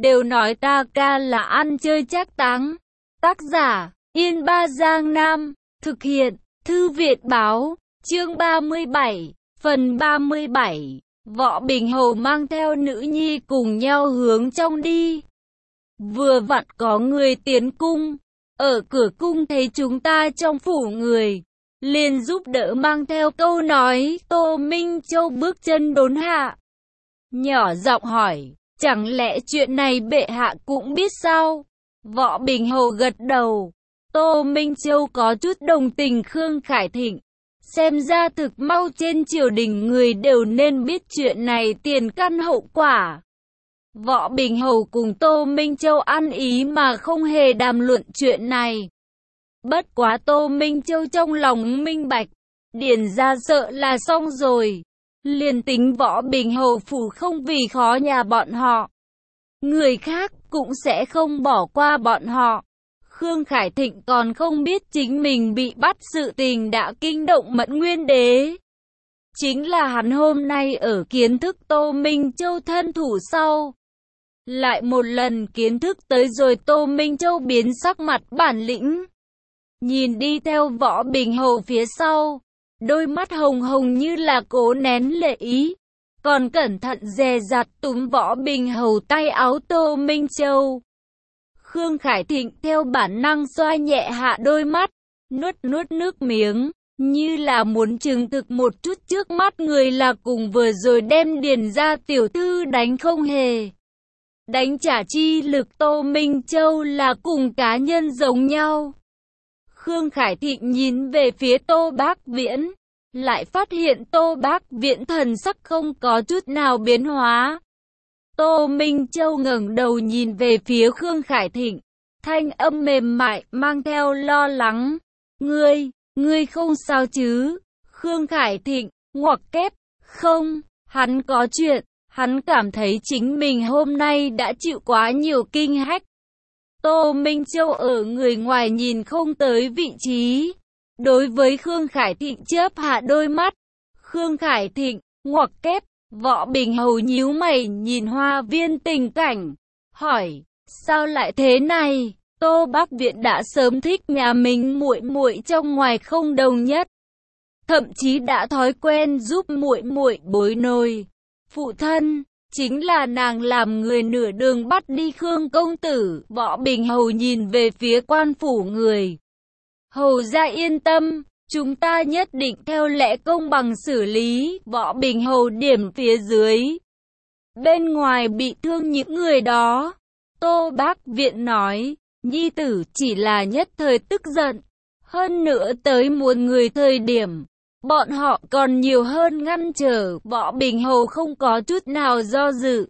đều nói ta ca là ăn chơi trác táng. Tác giả, Yên Ba Giang Nam, thực hiện, Thư viện Báo, chương 37, phần 37. Võ Bình Hầu mang theo nữ nhi cùng nhau hướng trong đi. Vừa vặn có người tiến cung, ở cửa cung thấy chúng ta trong phủ người, liền giúp đỡ mang theo câu nói. Tô Minh Châu bước chân đốn hạ, nhỏ giọng hỏi, chẳng lẽ chuyện này bệ hạ cũng biết sao? Võ Bình Hầu gật đầu. Tô Minh Châu có chút đồng tình Khương Khải Thịnh. Xem ra thực mau trên triều đình người đều nên biết chuyện này tiền căn hậu quả. Võ Bình Hầu cùng Tô Minh Châu ăn ý mà không hề đàm luận chuyện này. Bất quá Tô Minh Châu trong lòng minh bạch, Điền gia sợ là xong rồi. Liền tính Võ Bình Hầu phủ không vì khó nhà bọn họ, người khác cũng sẽ không bỏ qua bọn họ. Khương Khải Thịnh còn không biết chính mình bị bắt sự tình đã kinh động Mẫn Nguyên Đế. Chính là hắn hôm nay ở kiến thức Tô Minh Châu thân thủ sau, lại một lần kiến thức tới rồi Tô Minh Châu biến sắc mặt bản lĩnh. Nhìn đi theo Võ Bình Hầu phía sau, đôi mắt hồng hồng như là cố nén lệ ý, còn cẩn thận dè dặt túm Võ Bình Hầu tay áo Tô Minh Châu. Khương Khải Thịnh theo bản năng xoa nhẹ hạ đôi mắt, nuốt nước miếng, như là muốn chứng thực một chút trước mắt người là cùng vừa rồi đem Điền gia tiểu thư đánh không hề. Đánh trả chi lực Tô Minh Châu là cùng cá nhân giống nhau. Khương Khải Thịnh nhìn về phía Tô Bác Viễn, lại phát hiện Tô Bác Viễn thần sắc không có chút nào biến hóa. Tô Minh Châu ngẩng đầu nhìn về phía Khương Khải Thịnh, thanh âm mềm mại mang theo lo lắng. Ngươi không sao chứ? Khương Khải Thịnh ngoặc kép, không, hắn có chuyện, hắn cảm thấy chính mình hôm nay đã chịu quá nhiều kinh hách. Tô Minh Châu ở người ngoài nhìn không tới vị trí, đối với Khương Khải Thịnh chớp hạ đôi mắt. Khương Khải Thịnh ngoặc kép. Võ Bình Hầu nhíu mày nhìn hoa viên tình cảnh, hỏi, sao lại thế này? Tô Bác Viễn đã sớm thích nhà mình muội muội trong ngoài không đồng nhất, thậm chí đã thói quen giúp muội muội bối nồi. Phụ thân, chính là nàng làm người nửa đường bắt đi Khương công tử. Võ Bình Hầu nhìn về phía quan phủ người. Hầu gia yên tâm, chúng ta nhất định theo lẽ công bằng xử lý. Võ Bình Hầu điểm phía dưới. Bên ngoài bị thương những người đó. Tô Bác Viện nói, nhi tử chỉ là nhất thời tức giận. Hơn nữa tới muôn người thời điểm, bọn họ còn nhiều hơn ngăn trở. Võ Bình Hầu không có chút nào do dự.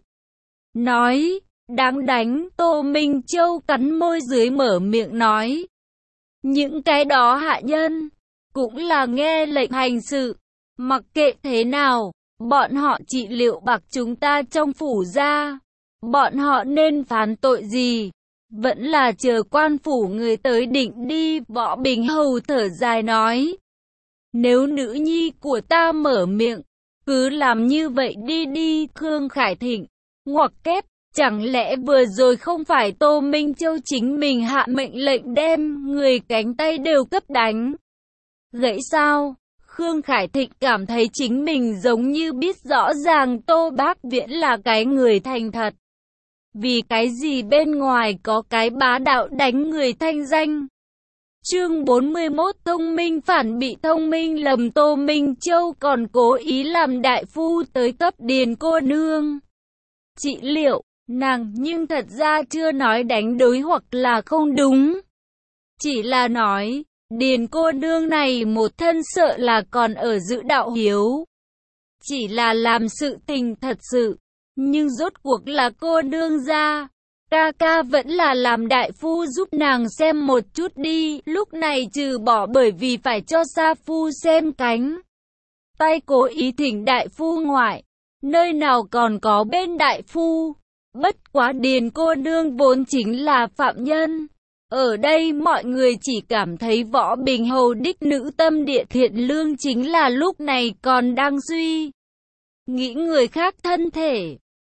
Nói, đáng đánh. Tô Minh Châu cắn môi dưới mở miệng nói. Những cái đó hạ nhân cũng là nghe lệnh hành sự, mặc kệ thế nào, bọn họ trị liệu bạc chúng ta trong phủ ra, bọn họ nên phán tội gì, vẫn là chờ quan phủ người tới định đi. Võ Bình Hầu thở dài nói, nếu nữ nhi của ta mở miệng, cứ làm như vậy đi. Khương Khải Thịnh ngoặc kép, chẳng lẽ vừa rồi không phải Tô Minh Châu chính mình hạ mệnh lệnh đem người cánh tay đều cấp đánh gãy sao? Khương Khải Thịnh cảm thấy chính mình giống như biết rõ ràng Tô Bác Viễn là cái người thành thật. Vì cái gì bên ngoài có cái bá đạo đánh người thanh danh? Chương 41 thông minh phản bị thông minh lầm. Tô Minh Châu còn cố ý làm đại phu tới cấp Điền cô nương trị liệu, nàng nhưng thật ra chưa nói đánh đối hoặc là không đúng. Chỉ là nói, Điền cô nương này một thân sợ là còn ở giữ đạo hiếu. Chỉ là làm sự tình thật sự, nhưng rốt cuộc là cô nương gia. Ca vẫn là làm đại phu giúp nàng xem một chút đi. Lúc này trừ bỏ bởi vì phải cho sa phu xem cánh tay cố ý thỉnh đại phu ngoại, nơi nào còn có bên đại phu. Bất quá Điền cô nương vốn chính là phạm nhân. Ở đây mọi người chỉ cảm thấy Võ Bình Hầu đích nữ tâm địa thiện lương chính là lúc này còn đang suy nghĩ người khác thân thể.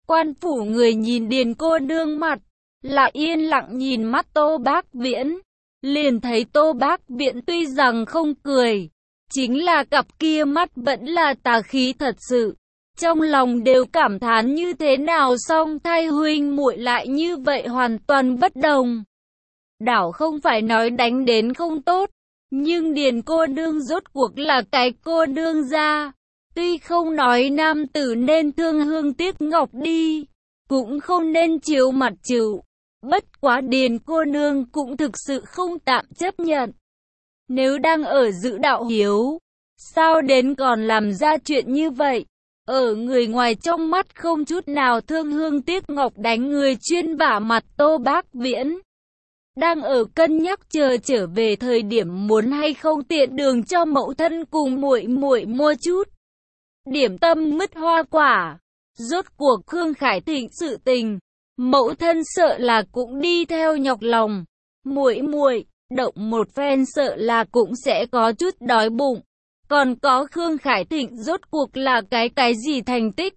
Quan phủ người nhìn Điền cô nương mặt, lại yên lặng nhìn mắt Tô Bác Viễn. Liền thấy Tô Bác Viễn tuy rằng không cười, chính là cặp kia mắt vẫn là tà khí thật sự. Trong lòng đều cảm thán như thế nào song thai huynh muội lại như vậy hoàn toàn bất đồng. Đảo không phải nói đánh đến không tốt, nhưng Điền cô nương rốt cuộc là cái cô nương gia. Tuy không nói nam tử nên thương hương tiếc ngọc đi, cũng không nên chiếu mặt chịu. Bất quá Điền cô nương cũng thực sự không tạm chấp nhận. Nếu đang ở giữ đạo hiếu, sao đến còn làm ra chuyện như vậy? Ở người ngoài trong mắt không chút nào thương hương tiếc ngọc đánh người chuyên vả mặt Tô Bác Viễn. Đang ở cân nhắc chờ trở về thời điểm muốn hay không tiện đường cho mẫu thân cùng muội muội mua chút điểm tâm mứt hoa quả. Rốt cuộc Khương Khải Thịnh sự tình, mẫu thân sợ là cũng đi theo nhọc lòng. Muội muội, động một phen sợ là cũng sẽ có chút đói bụng. Còn có Khương Khải Thịnh rốt cuộc là cái gì thành tích?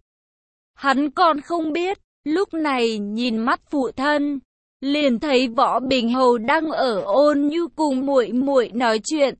Hắn còn không biết, lúc này nhìn mắt phụ thân, liền thấy Võ Bình Hầu đang ở ôn nhu cùng muội muội nói chuyện.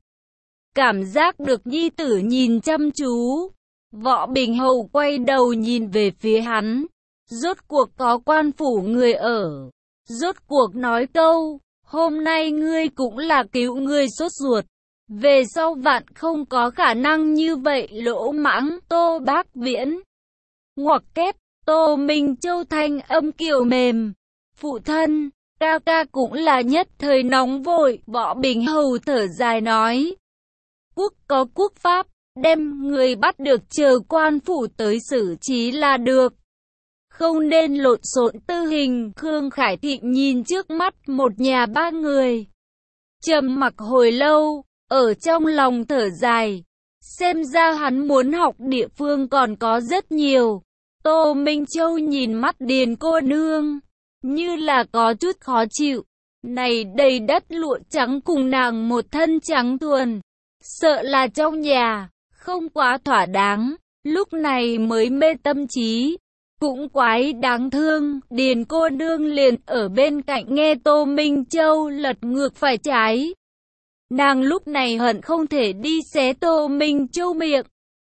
Cảm giác được nhi tử nhìn chăm chú, Võ Bình Hầu quay đầu nhìn về phía hắn. Rốt cuộc có quan phủ người ở. Rốt cuộc nói câu, hôm nay ngươi cũng là cứu ngươi sốt ruột. Về sau vạn không có khả năng như vậy lỗ mãng. Tô Bác Viễn ngoặc kép, Tô Minh Châu thanh âm kiều mềm. Phụ thân, ca ca cũng là nhất thời nóng vội. Võ Bình Hầu thở dài nói. Quốc có quốc pháp, đem người bắt được chờ quan phủ tới xử trí là được. Không nên lộn xộn tư hình. Khương Khải Thịnh nhìn trước mắt một nhà ba người, trầm mặc hồi lâu, ở trong lòng thở dài. Xem ra hắn muốn học địa phương còn có rất nhiều. Tô Minh Châu nhìn mắt Điền cô nương, như là có chút khó chịu. Này đầy đất lụa trắng cùng nàng một thân trắng thuần, sợ là trong nhà không quá thỏa đáng, lúc này mới mê tâm trí. Cũng quái đáng thương. Điền cô nương liền ở bên cạnh nghe Tô Minh Châu lật ngược phải trái. Nàng lúc này hận không thể đi xé Tô Minh Châu miệng.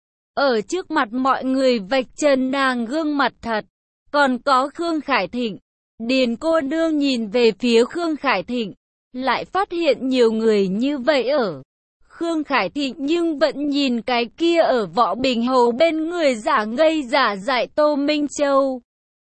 Ở trước mặt mọi người vạch trần nàng gương mặt thật. Còn có Khương Khải Thịnh. Điền cô nương nhìn về phía Khương Khải Thịnh, lại phát hiện nhiều người như vậy ở. Khương Khải Thịnh nhưng vẫn nhìn cái kia ở Võ Bình Hầu bên người giả ngây giả dại Tô Minh Châu.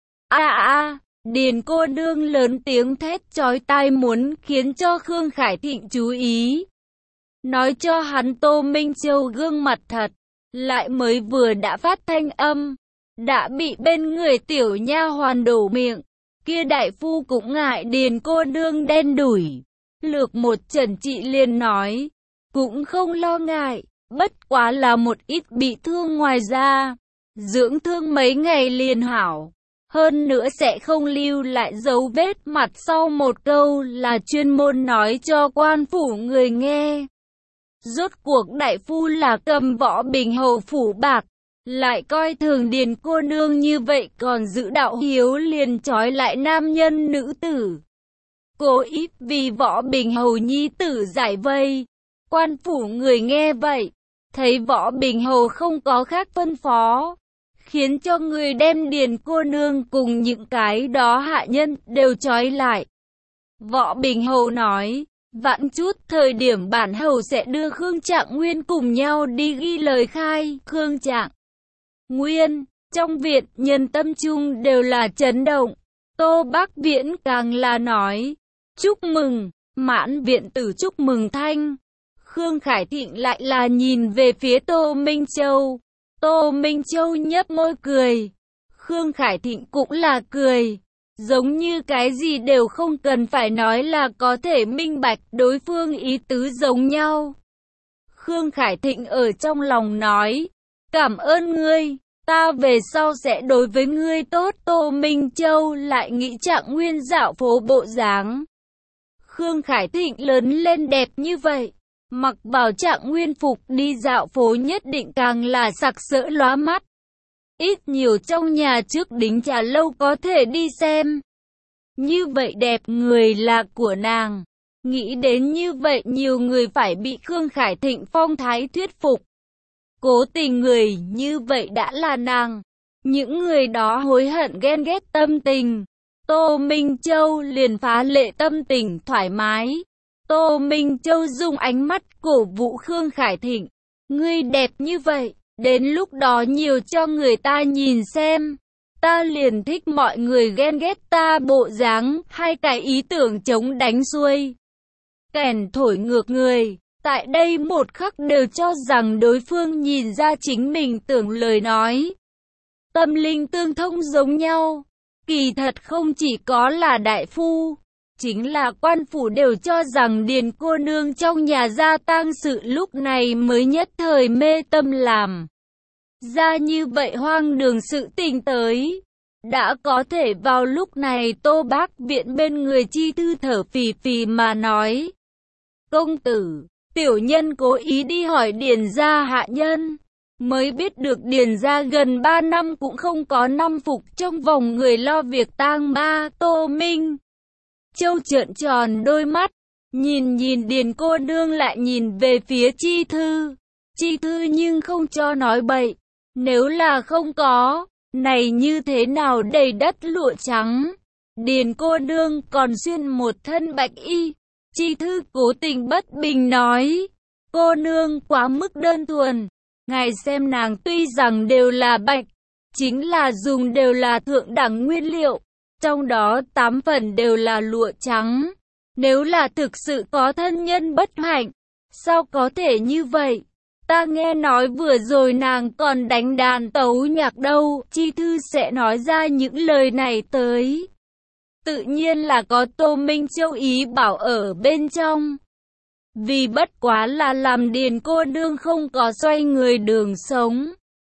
Điền cô nương lớn tiếng thét chói tai muốn khiến cho Khương Khải Thịnh chú ý. Nói cho hắn Tô Minh Châu gương mặt thật, lại mới vừa đã phát thanh âm, đã bị bên người tiểu nha hoàn đổ miệng. Kia đại phu cũng ngại Điền cô nương đen đủi, lược một trần trị liền nói. Cũng không lo ngại, bất quá là một ít bị thương ngoài ra. Dưỡng thương mấy ngày liền hảo. Hơn nữa sẽ không lưu lại dấu vết. Mặt sau một câu là chuyên môn nói cho quan phủ người nghe. Rốt cuộc đại phu là cầm Võ Bình Hầu phủ bạc, lại coi thường Điền cô nương như vậy còn giữ đạo hiếu liền trói lại nam nhân nữ tử. Cố ý vì Võ Bình Hầu nhi tử giải vây. Quan phủ người nghe vậy, thấy Võ Bình Hầu không có khác phân phó, khiến cho người đem Điền cô nương cùng những cái đó hạ nhân đều trói lại. Võ Bình Hầu nói, vãn chút thời điểm bản hầu sẽ đưa Khương Trạng Nguyên cùng nhau đi ghi lời khai. Khương Trạng Nguyên, trong viện nhân tâm chung đều là chấn động. Tô Bác Viễn càng là nói, chúc mừng, mãn viện tử chúc mừng thanh. Khương Khải Thịnh lại là nhìn về phía Tô Minh Châu. Tô Minh Châu nhếch môi cười. Khương Khải Thịnh cũng là cười. Giống như cái gì đều không cần phải nói là có thể minh bạch đối phương ý tứ giống nhau. Khương Khải Thịnh ở trong lòng nói, cảm ơn ngươi, ta về sau sẽ đối với ngươi tốt. Tô Minh Châu lại nghĩ Trạng Nguyên dạo phố bộ dáng. Khương Khải Thịnh lớn lên đẹp như vậy, mặc vào Trạng Nguyên phục đi dạo phố nhất định càng là sặc sỡ lóa mắt. ít nhiều trong nhà trước đính trà lâu có thể đi xem. Như vậy đẹp người là của nàng. Nghĩ đến như vậy nhiều người phải bị Khương Khải Thịnh phong thái thuyết phục. Cố tình người như vậy đã là nàng. Những người đó hối hận ghen ghét tâm tình. Tô Minh Châu liền phá lệ tâm tình thoải mái. Tô Minh Châu dùng ánh mắt cổ vũ Khương Khải Thịnh. Ngươi đẹp như vậy, đến lúc đó nhiều cho người ta nhìn xem. Ta liền thích mọi người ghen ghét ta bộ dáng, hai cái ý tưởng chống đánh xuôi. Kèn thổi ngược người, tại đây một khắc đều cho rằng đối phương nhìn ra chính mình tưởng lời nói. Tâm linh tương thông giống nhau, kỳ thật không chỉ có là đại phu, chính là quan phủ đều cho rằng Điền cô nương trong nhà gia tang sự lúc này mới nhất thời mê tâm làm. Ra như vậy hoang đường sự tình tới. Đã có thể vào lúc này Tô Bác Viện bên người Chi Thư thở phì phì mà nói. Công tử, tiểu nhân cố ý đi hỏi Điền gia hạ nhân. Mới biết được Điền gia gần 3 năm cũng không có năm phục trong vòng người lo việc tang ma. Tô Minh Châu trợn tròn đôi mắt, nhìn Điền cô nương lại nhìn về phía Chi Thư. Chi Thư nhưng không cho nói bậy. Nếu là không có, này như thế nào đầy đất lụa trắng. Điền cô nương còn xuyên một thân bạch y. Chi Thư cố tình bất bình nói. Cô nương quá mức đơn thuần. Ngài xem nàng tuy rằng đều là bạch, chính là dùng đều là thượng đẳng nguyên liệu. Trong đó 8 phần đều là lụa trắng. Nếu là thực sự có thân nhân bất hạnh, sao có thể như vậy? Ta nghe nói vừa rồi nàng còn đánh đàn tấu nhạc đâu. Chi Thư sẽ nói ra những lời này tới. Tự nhiên là có Tô Minh Châu ý bảo ở bên trong. Vì bất quá là làm Điền cô nương không có xoay người đường sống.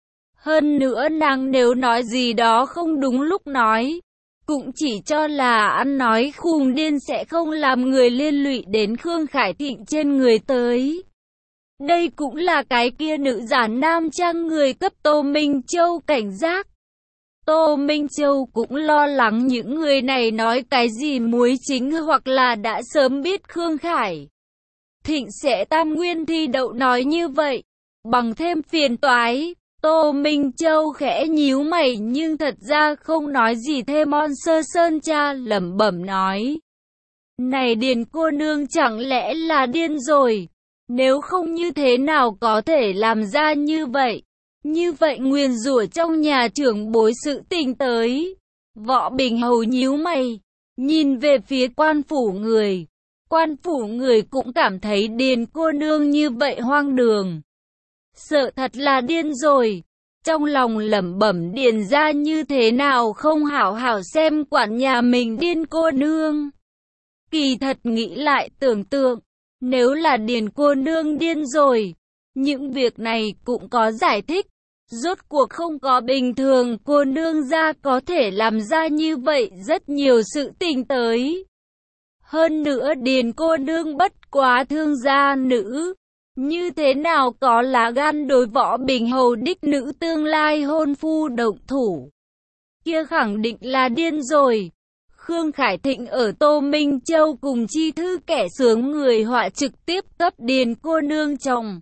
Hơn nữa nàng nếu nói gì đó không đúng lúc nói, cũng chỉ cho là ăn nói khùng điên sẽ không làm người liên lụy đến Khương Khải Thịnh trên người tới. Đây cũng là cái kia nữ giả nam trang người cấp Tô Minh Châu cảnh giác. Tô Minh Châu cũng lo lắng những người này nói cái gì muối chính hoặc là đã sớm biết Khương Khải Thịnh sẽ tam nguyên thi đậu nói như vậy, bằng thêm phiền toái. Tô Minh Châu khẽ nhíu mày nhưng thật ra không nói gì thêm. On Sơ Sơn cha lẩm bẩm nói. Này Điền cô nương chẳng lẽ là điên rồi? Nếu không như thế nào có thể làm ra như vậy? Như vậy nguyền rủa trong nhà trưởng bối sự tình tới. Võ Bình Hầu nhíu mày, nhìn về phía quan phủ người. Quan phủ người cũng cảm thấy Điền cô nương như vậy hoang đường. Sợ thật là điên rồi. Trong lòng lẩm bẩm Điền ra như thế nào không hảo hảo xem quản nhà mình Điền cô nương. Kỳ thật nghĩ lại tưởng tượng, nếu là Điền cô nương điên rồi, những việc này cũng có giải thích. Rốt cuộc không có bình thường cô nương ra có thể làm ra như vậy rất nhiều sự tình tới. Hơn nữa Điền cô nương bất quá thương gia nữ, như thế nào có lá gan đối Võ Bình Hầu đích nữ tương lai hôn phu động thủ. Kia khẳng định là điên rồi. Khương Khải Thịnh ở Tô Minh Châu cùng Chi Thư kẻ sướng người họa trực tiếp cấp Điền cô nương chồng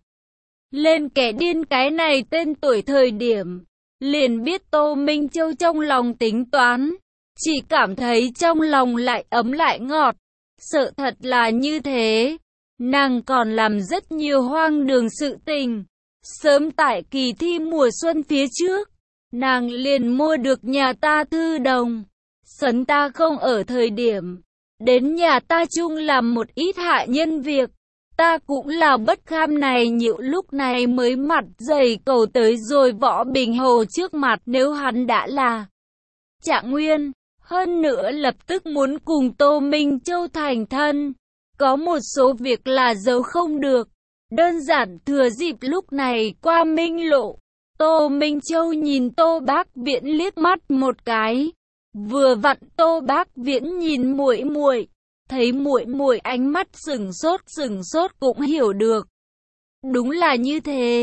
lên kẻ điên cái này tên tuổi thời điểm, liền biết Tô Minh Châu trong lòng tính toán, chỉ cảm thấy trong lòng lại ấm lại ngọt. Sợ thật là như thế, nàng còn làm rất nhiều hoang đường sự tình. Sớm tại kỳ thi mùa xuân phía trước, nàng liền mua được nhà ta thư đồng. Sấn ta không ở thời điểm, đến nhà ta chung làm một ít hạ nhân việc. Ta cũng là bất kham này nhịu lúc này mới mặt dày cầu tới rồi Võ Bình Hầu trước mặt nếu hắn đã là Trạng Nguyên. Hơn nữa lập tức muốn cùng Tô Minh Châu thành thân. Có một số việc là giấu không được. Đơn giản thừa dịp lúc này qua minh lộ. Tô Minh Châu nhìn Tô Bác Viễn liếc mắt một cái. Vừa vặn Tô Bác Viễn nhìn muội muội, thấy muội muội ánh mắt sừng sốt cũng hiểu được. Đúng là như thế,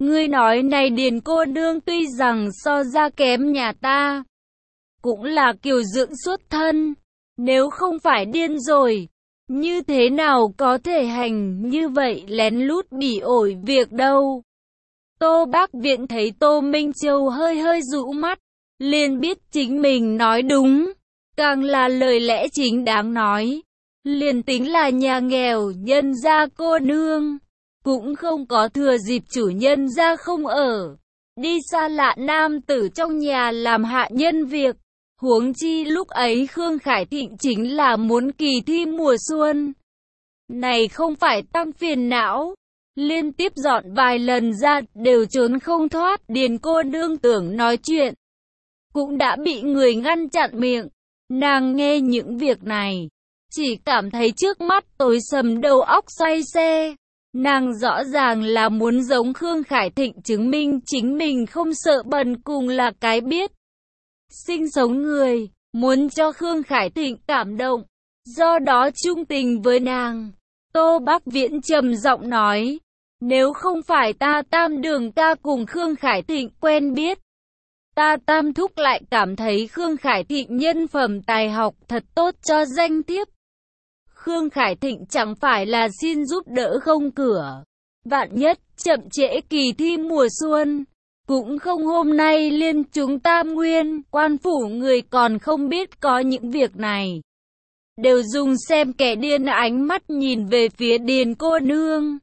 Ngươi nói này Điền cô nương tuy rằng so ra kém nhà ta, cũng là kiều dưỡng xuất thân, nếu không phải điên rồi, như thế nào có thể hành như vậy lén lút bỉ ổi việc đâu. Tô Bác Viễn thấy Tô Minh Châu hơi hơi rũ mắt, liền biết chính mình nói đúng, càng là lời lẽ chính đáng nói. Liền tính là nhà nghèo nhân gia cô nương, cũng không có thừa dịp chủ nhân gia không ở, đi xa lạ nam tử trong nhà làm hạ nhân việc. Huống chi lúc ấy Khương Khải Thịnh chính là muốn kỳ thi mùa xuân. Này không phải tăng phiền não, liên tiếp dọn vài lần ra đều trốn không thoát. Điền cô nương tưởng nói chuyện, cũng đã bị người ngăn chặn miệng. Nàng nghe những việc này, chỉ cảm thấy trước mắt tối sầm đầu óc xoay xe. Nàng rõ ràng là muốn giống Khương Khải Thịnh chứng minh chính mình không sợ bần cùng là cái biết sinh sống người, muốn cho Khương Khải Thịnh cảm động, do đó trung tình với nàng. Tô Bác Viễn trầm giọng nói, nếu không phải ta Tam Đường ca cùng Khương Khải Thịnh quen biết, ta Tam Thúc lại cảm thấy Khương Khải Thịnh nhân phẩm tài học thật tốt cho danh thiếp. Khương Khải Thịnh chẳng phải là xin giúp đỡ không cửa, vạn nhất chậm trễ kỳ thi mùa xuân, cũng không hôm nay liên chúng Tam Nguyên, quan phủ người còn không biết có những việc này. Đều dùng xem kẻ điên ánh mắt nhìn về phía Điền cô nương.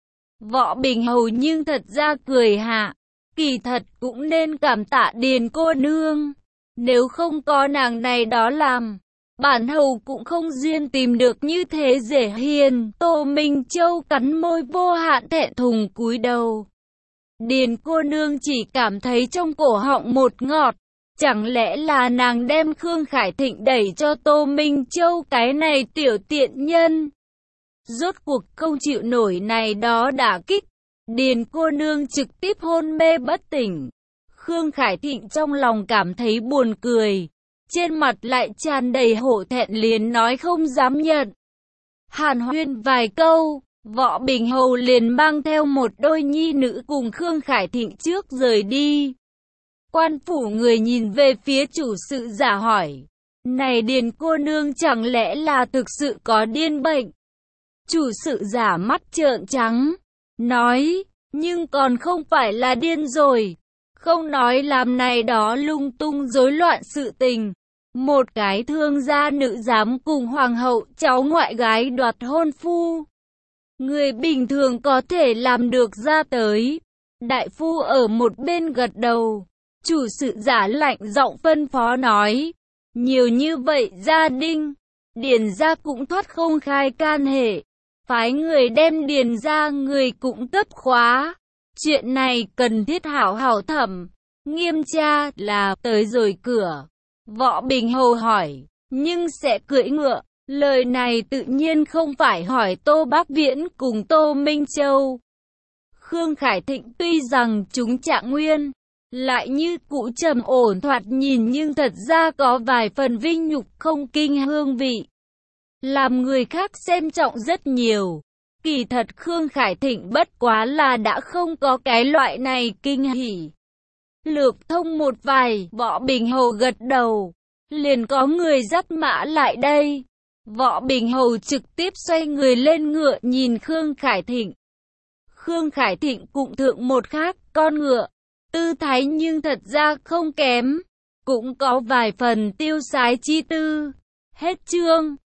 Võ Bình Hầu nhưng thật ra cười hạ, kỳ thật cũng nên cảm tạ Điền cô nương. Nếu không có nàng này đó làm, bản hầu cũng không duyên tìm được như thế dễ hiền. Tô Minh Châu cắn môi vô hạn thẹn thùng cúi đầu. Điền cô nương chỉ cảm thấy trong cổ họng một ngọt. Chẳng lẽ là nàng đem Khương Khải Thịnh đẩy cho Tô Minh Châu cái này tiểu tiện nhân? Rốt cuộc không chịu nổi này đó đả kích. Điền cô nương trực tiếp hôn mê bất tỉnh. Khương Khải Thịnh trong lòng cảm thấy buồn cười, trên mặt lại tràn đầy hổ thẹn liền nói không dám nhận. Hàn huyên vài câu, Võ Bình Hầu liền mang theo một đôi nhi nữ cùng Khương Khải Thịnh trước rời đi. Quan phủ người nhìn về phía chủ sự giả hỏi, này Điền cô nương chẳng lẽ là thực sự có điên bệnh? Chủ sự giả mắt trợn trắng, nói, nhưng còn không phải là điên rồi, không nói làm này đó lung tung rối loạn sự tình. Một cái thương gia nữ dám cùng hoàng hậu cháu ngoại gái đoạt hôn phu. Người bình thường có thể làm được ra tới. Đại phu ở một bên gật đầu. Chủ sự giả lạnh giọng phân phó nói, nhiều như vậy gia đình, Điền gia cũng thoát không khai can hệ. Phái người đem Điền gia người cũng cấp khóa. Chuyện này cần thiết hảo hảo thẩm, nghiêm tra. Là tới rồi cửa. Võ Bình Hầu hỏi, nhưng sẽ cưỡi ngựa. Lời này tự nhiên không phải hỏi Tô Bác Viễn cùng Tô Minh Châu. Khương Khải Thịnh tuy rằng chúng Trạng Nguyên, lại như cũ trầm ổn thoạt nhìn nhưng thật ra có vài phần vinh nhục không kinh hương vị. Làm người khác xem trọng rất nhiều. Kỳ thật Khương Khải Thịnh bất quá là đã không có cái loại này kinh hỉ. Lược thông một vài, Võ Bình Hầu gật đầu. Liền có người dắt mã lại đây. Võ Bình Hầu trực tiếp xoay người lên ngựa nhìn Khương Khải Thịnh. Khương Khải Thịnh cũng thượng một khác con ngựa. Tư thái nhưng thật ra không kém. Cũng có vài phần tiêu sái chi tư. Hết chương.